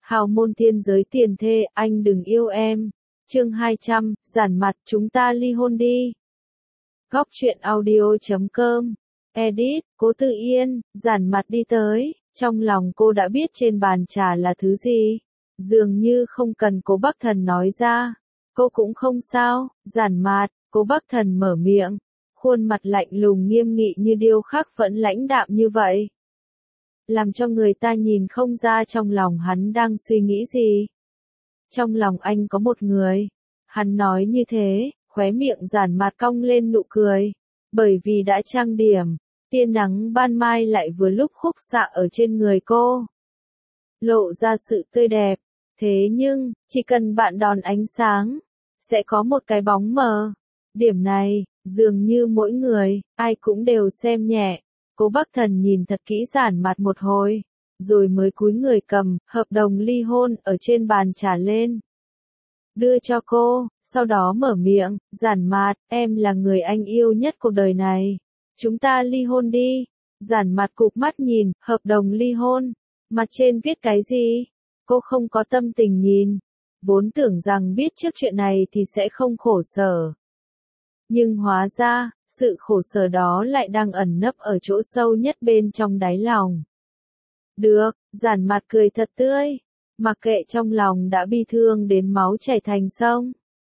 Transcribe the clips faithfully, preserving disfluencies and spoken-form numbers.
Hào môn thiên giới tiền thê, anh đừng yêu em. Chương hai trăm, giản mặt, chúng ta ly hôn đi. Góc truyện audio chấm com. Edit, Cố Tự Yên, giản mặt đi tới, trong lòng cô đã biết trên bàn trà là thứ gì. Dường như không cần Cố Bắc Thần nói ra. Cô cũng không sao, giản mặt, Cố Bắc Thần mở miệng. Khuôn mặt lạnh lùng nghiêm nghị như điêu khắc vẫn lãnh đạm như vậy. Làm cho người ta nhìn không ra trong lòng hắn đang suy nghĩ gì. Trong lòng anh có một người. Hắn nói như thế, khóe miệng giản mặt cong lên nụ cười. Bởi vì đã trang điểm, tia nắng ban mai lại vừa lúc khúc xạ ở trên người cô. Lộ ra sự tươi đẹp. Thế nhưng, chỉ cần bạn đòn ánh sáng, sẽ có một cái bóng mờ. Điểm này, dường như mỗi người, ai cũng đều xem nhẹ. Cố Bắc Thần nhìn thật kỹ giản mặt một hồi, rồi mới cúi người cầm hợp đồng ly hôn ở trên bàn trà lên. Đưa cho cô, sau đó mở miệng, giản mặt, em là người anh yêu nhất cuộc đời này. Chúng ta ly hôn đi. Giản mặt cụp mắt nhìn, hợp đồng ly hôn. Mặt trên viết cái gì? Cô không có tâm tình nhìn. Vốn tưởng rằng biết trước chuyện này thì sẽ không khổ sở. Nhưng hóa ra, sự khổ sở đó lại đang ẩn nấp ở chỗ sâu nhất bên trong đáy lòng. Được, giản mặt cười thật tươi. Mặc kệ trong lòng đã bi thương đến máu chảy thành sông.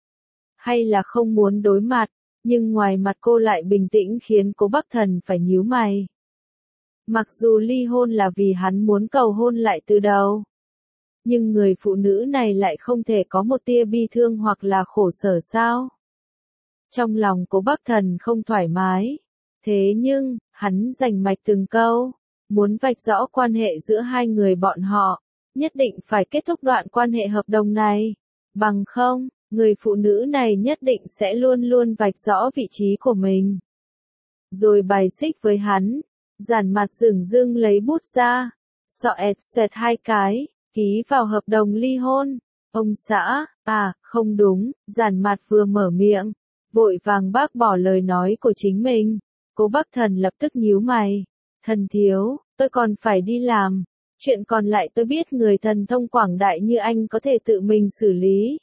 Hay là không muốn đối mặt, nhưng ngoài mặt cô lại bình tĩnh khiến Cố Bắc Thần phải nhíu mày. Mặc dù ly hôn là vì hắn muốn cầu hôn lại từ đầu. Nhưng người phụ nữ này lại không thể có một tia bi thương hoặc là khổ sở sao? Trong lòng Cố Bắc Thần không thoải mái. Thế nhưng, hắn rành mạch từng câu. Muốn vạch rõ quan hệ giữa hai người bọn họ. Nhất định phải kết thúc đoạn quan hệ hợp đồng này. Bằng không, người phụ nữ này nhất định sẽ luôn luôn vạch rõ vị trí của mình. Rồi bài xích với hắn. Giản mặt dửng dưng lấy bút ra. Sọ ẹt xoẹt hai cái. Ký vào hợp đồng ly hôn. Ông xã, à, không đúng. Giản mặt vừa mở miệng. Vội vàng bác bỏ lời nói của chính mình. Cố Bắc Thần lập tức nhíu mày. Thần thiếu, tôi còn phải đi làm. Chuyện còn lại tôi biết người thần thông quảng đại như anh có thể tự mình xử lý.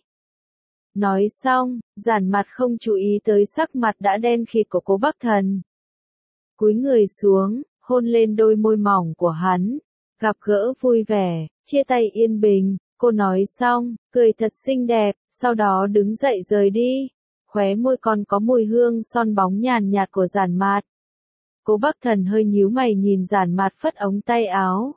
Nói xong, giản mặt không chú ý tới sắc mặt đã đen khịt của Cố Bắc Thần. Cúi người xuống, hôn lên đôi môi mỏng của hắn. Gặp gỡ vui vẻ, chia tay yên bình. Cô nói xong, cười thật xinh đẹp, sau đó đứng dậy rời đi. Khóe môi còn có mùi hương son bóng nhàn nhạt của giản mặt. Cố Bắc Thần hơi nhíu mày nhìn giản mặt phất ống tay áo.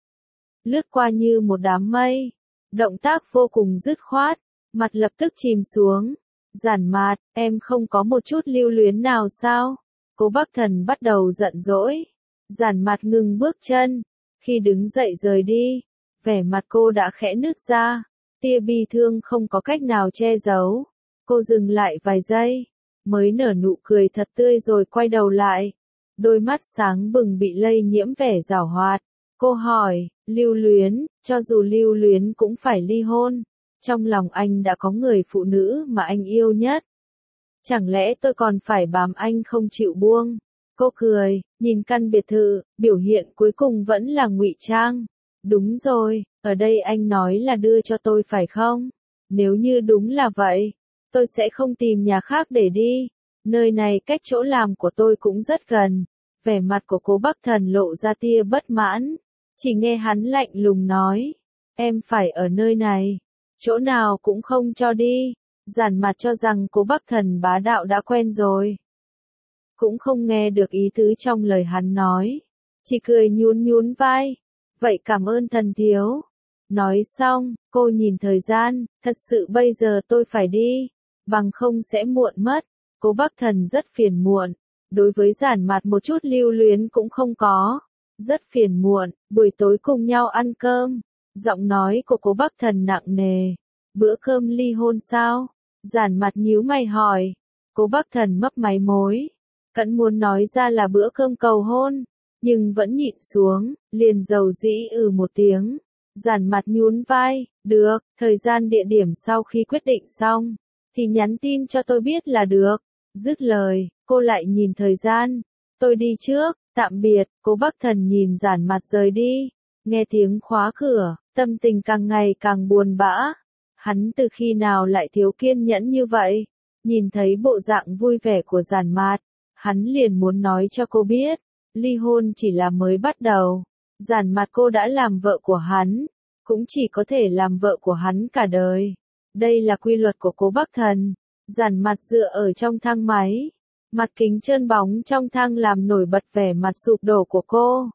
Lướt qua như một đám mây. Động tác vô cùng dứt khoát. Mặt lập tức chìm xuống. Giản mặt, em không có một chút lưu luyến nào sao? Cố Bắc Thần bắt đầu giận dỗi. Giản mặt ngừng bước chân. Khi đứng dậy rời đi, vẻ mặt cô đã khẽ nứt ra. Tia bi thương không có cách nào che giấu. Cô dừng lại vài giây, mới nở nụ cười thật tươi rồi quay đầu lại. Đôi mắt sáng bừng bị lây nhiễm vẻ giảo hoạt. Cô hỏi, lưu luyến, cho dù lưu luyến cũng phải ly hôn. Trong lòng anh đã có người phụ nữ mà anh yêu nhất. Chẳng lẽ tôi còn phải bám anh không chịu buông? Cô cười, nhìn căn biệt thự, biểu hiện cuối cùng vẫn là ngụy trang. Đúng rồi, ở đây anh nói là đưa cho tôi phải không? Nếu như đúng là vậy, tôi sẽ không tìm nhà khác để đi. Nơi này cách chỗ làm của tôi cũng rất gần. Vẻ mặt của Cố Bắc Thần lộ ra tia bất mãn. Chỉ nghe hắn lạnh lùng nói. Em phải ở nơi này. Chỗ nào cũng không cho đi. Giản mặt cho rằng Cố Bắc Thần bá đạo đã quen rồi. Cũng không nghe được ý tứ trong lời hắn nói. Chỉ cười nhún nhún vai. Vậy cảm ơn thần thiếu. Nói xong, cô nhìn thời gian. Thật sự bây giờ tôi phải đi. Bằng không sẽ muộn mất. Cố Bắc Thần rất phiền muộn. Đối với giản mặt một chút lưu luyến cũng không có. Rất phiền muộn, buổi tối cùng nhau ăn cơm. Giọng nói của Cố Bắc Thần nặng nề. Bữa cơm ly hôn sao? Giản mặt nhíu mày hỏi. Cố Bắc Thần mấp máy môi. Cẩn muốn nói ra là bữa cơm cầu hôn. Nhưng vẫn nhịn xuống, liền dầu dĩ ừ một tiếng. Giản mặt nhún vai. Được, thời gian địa điểm sau khi quyết định xong. Thì nhắn tin cho tôi biết là được. Dứt lời, cô lại nhìn thời gian. Tôi đi trước, tạm biệt. Cố Bắc Thần nhìn giản mặt rời đi. Nghe tiếng khóa cửa, tâm tình càng ngày càng buồn bã. Hắn từ khi nào lại thiếu kiên nhẫn như vậy? Nhìn thấy bộ dạng vui vẻ của Giản Mạt, hắn liền muốn nói cho cô biết, ly hôn chỉ là mới bắt đầu. Giản Mạt cô đã làm vợ của hắn, cũng chỉ có thể làm vợ của hắn cả đời. Đây là quy luật của Cố Bắc Thần. Giản Mạt dựa ở trong thang máy, mặt kính trơn bóng trong thang làm nổi bật vẻ mặt sụp đổ của cô.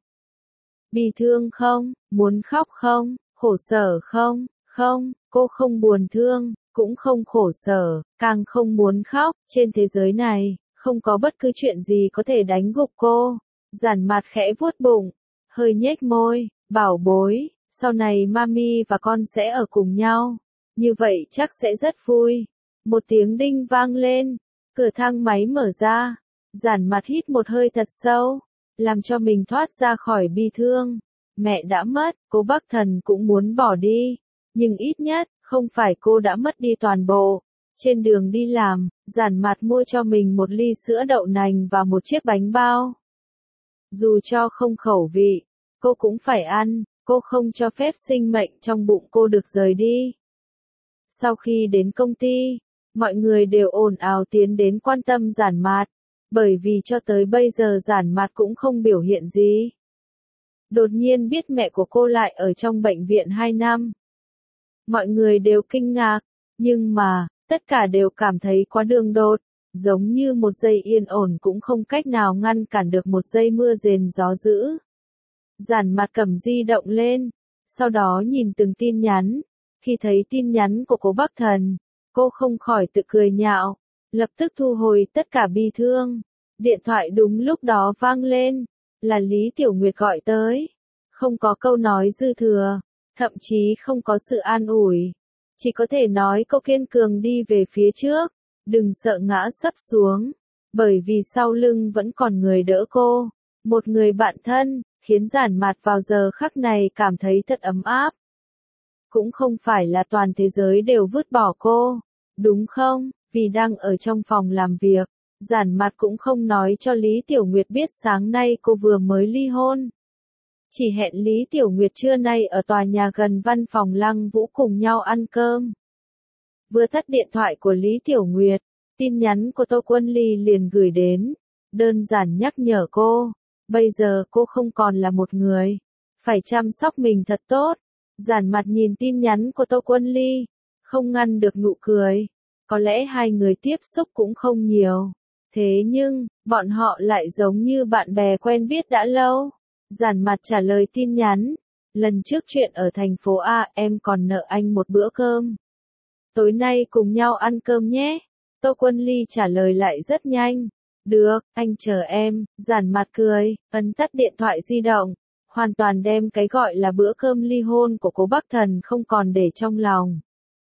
Bi thương không? Muốn khóc không? Khổ sở không? Không, cô không buồn thương, cũng không khổ sở, càng không muốn khóc. Trên thế giới này, không có bất cứ chuyện gì có thể đánh gục cô. Giản Mạt khẽ vuốt bụng, hơi nhếch môi, bảo bối, sau này mami và con sẽ ở cùng nhau. Như vậy chắc sẽ rất vui. Một tiếng đinh vang lên, cửa thang máy mở ra. Giản Mạt hít một hơi thật sâu, làm cho mình thoát ra khỏi bi thương. Mẹ đã mất, Cố Bắc Thần cũng muốn bỏ đi. Nhưng ít nhất, không phải cô đã mất đi toàn bộ. Trên đường đi làm, Giản Mạt mua cho mình một ly sữa đậu nành và một chiếc bánh bao. Dù cho không khẩu vị, cô cũng phải ăn, cô không cho phép sinh mệnh trong bụng cô được rời đi. Sau khi đến công ty, mọi người đều ồn ào tiến đến quan tâm Giản Mạt, bởi vì cho tới bây giờ Giản Mạt cũng không biểu hiện gì. Đột nhiên biết mẹ của cô lại ở trong bệnh viện hai năm. Mọi người đều kinh ngạc, nhưng mà, tất cả đều cảm thấy quá đường đột, giống như một giây yên ổn cũng không cách nào ngăn cản được một giây mưa rền gió dữ. Giản Mạt cầm di động lên, sau đó nhìn từng tin nhắn. Khi thấy tin nhắn của Cố Bắc Thần, cô không khỏi tự cười nhạo, lập tức thu hồi tất cả bi thương. Điện thoại đúng lúc đó vang lên, là Lý Tiểu Nguyệt gọi tới. Không có câu nói dư thừa, thậm chí không có sự an ủi. Chỉ có thể nói cô kiên cường đi về phía trước, đừng sợ ngã sấp xuống, bởi vì sau lưng vẫn còn người đỡ cô. Một người bạn thân, khiến Giản Mạt vào giờ khắc này cảm thấy thật ấm áp. Cũng không phải là toàn thế giới đều vứt bỏ cô, đúng không? Vì đang ở trong phòng làm việc, Giản Mạt cũng không nói cho Lý Tiểu Nguyệt biết sáng nay cô vừa mới ly hôn. Chỉ hẹn Lý Tiểu Nguyệt trưa nay ở tòa nhà gần văn phòng Lăng Vũ cùng nhau ăn cơm. Vừa tắt điện thoại của Lý Tiểu Nguyệt, tin nhắn của Tô Quân Ly liền gửi đến, đơn giản nhắc nhở cô, bây giờ cô không còn là một người, phải chăm sóc mình thật tốt. Giản Mạt nhìn tin nhắn của Tô Quân Ly, không ngăn được nụ cười. Có lẽ hai người tiếp xúc cũng không nhiều, thế nhưng, bọn họ lại giống như bạn bè quen biết đã lâu. Giản Mạt trả lời tin nhắn, lần trước chuyện ở thành phố A em còn nợ anh một bữa cơm. Tối nay cùng nhau ăn cơm nhé. Tô Quân Ly trả lời lại rất nhanh, được, anh chờ em. Giản Mạt cười, ấn tắt điện thoại di động, hoàn toàn đem cái gọi là bữa cơm ly hôn của Cố Bắc Thần không còn để trong lòng.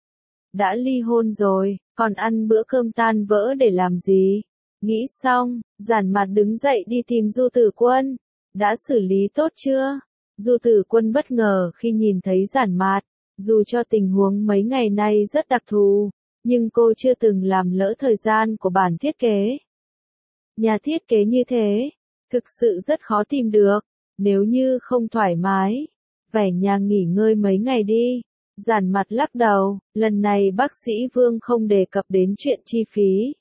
Đã ly hôn rồi, còn ăn bữa cơm tan vỡ để làm gì? Nghĩ xong, Giản Mạt đứng dậy đi tìm Du Tử Quân. Đã xử lý tốt chưa? Du Tử Quân bất ngờ khi nhìn thấy Giản Mạt, dù cho tình huống mấy ngày nay rất đặc thù, nhưng cô chưa từng làm lỡ thời gian của bản thiết kế. Nhà thiết kế như thế, thực sự rất khó tìm được, nếu như không thoải mái, về nhà nghỉ ngơi mấy ngày đi. Giản Mạt lắc đầu, lần này bác sĩ Vương không đề cập đến chuyện chi phí.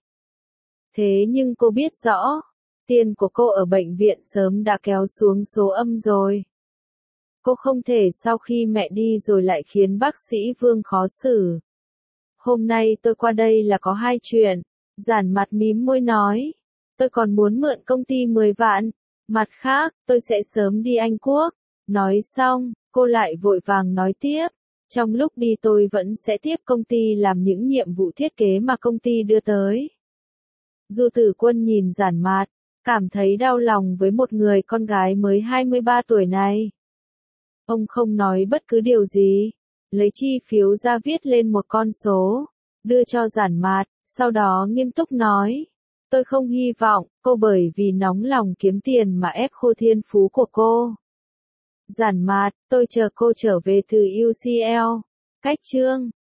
Thế nhưng cô biết rõ, tiền của cô ở bệnh viện sớm đã kéo xuống số âm rồi. Cô không thể sau khi mẹ đi rồi lại khiến bác sĩ Vương khó xử. Hôm nay tôi qua đây là có hai chuyện. Giản Mạt mím môi nói, tôi còn muốn mượn công ty mười vạn. Mặt khác, tôi sẽ sớm đi Anh Quốc. Nói xong, cô lại vội vàng nói tiếp. Trong lúc đi tôi vẫn sẽ tiếp công ty làm những nhiệm vụ thiết kế mà công ty đưa tới. Du Tử Quân nhìn Giản Mạt, cảm thấy đau lòng với một người con gái mới hai mươi ba tuổi này. Ông không nói bất cứ điều gì, lấy chi phiếu ra viết lên một con số, đưa cho Giản Mạt, sau đó nghiêm túc nói, tôi không hy vọng cô bởi vì nóng lòng kiếm tiền mà ép khô thiên phú của cô. Giản Mạt, tôi chờ cô trở về từ u xê lờ. Cách chương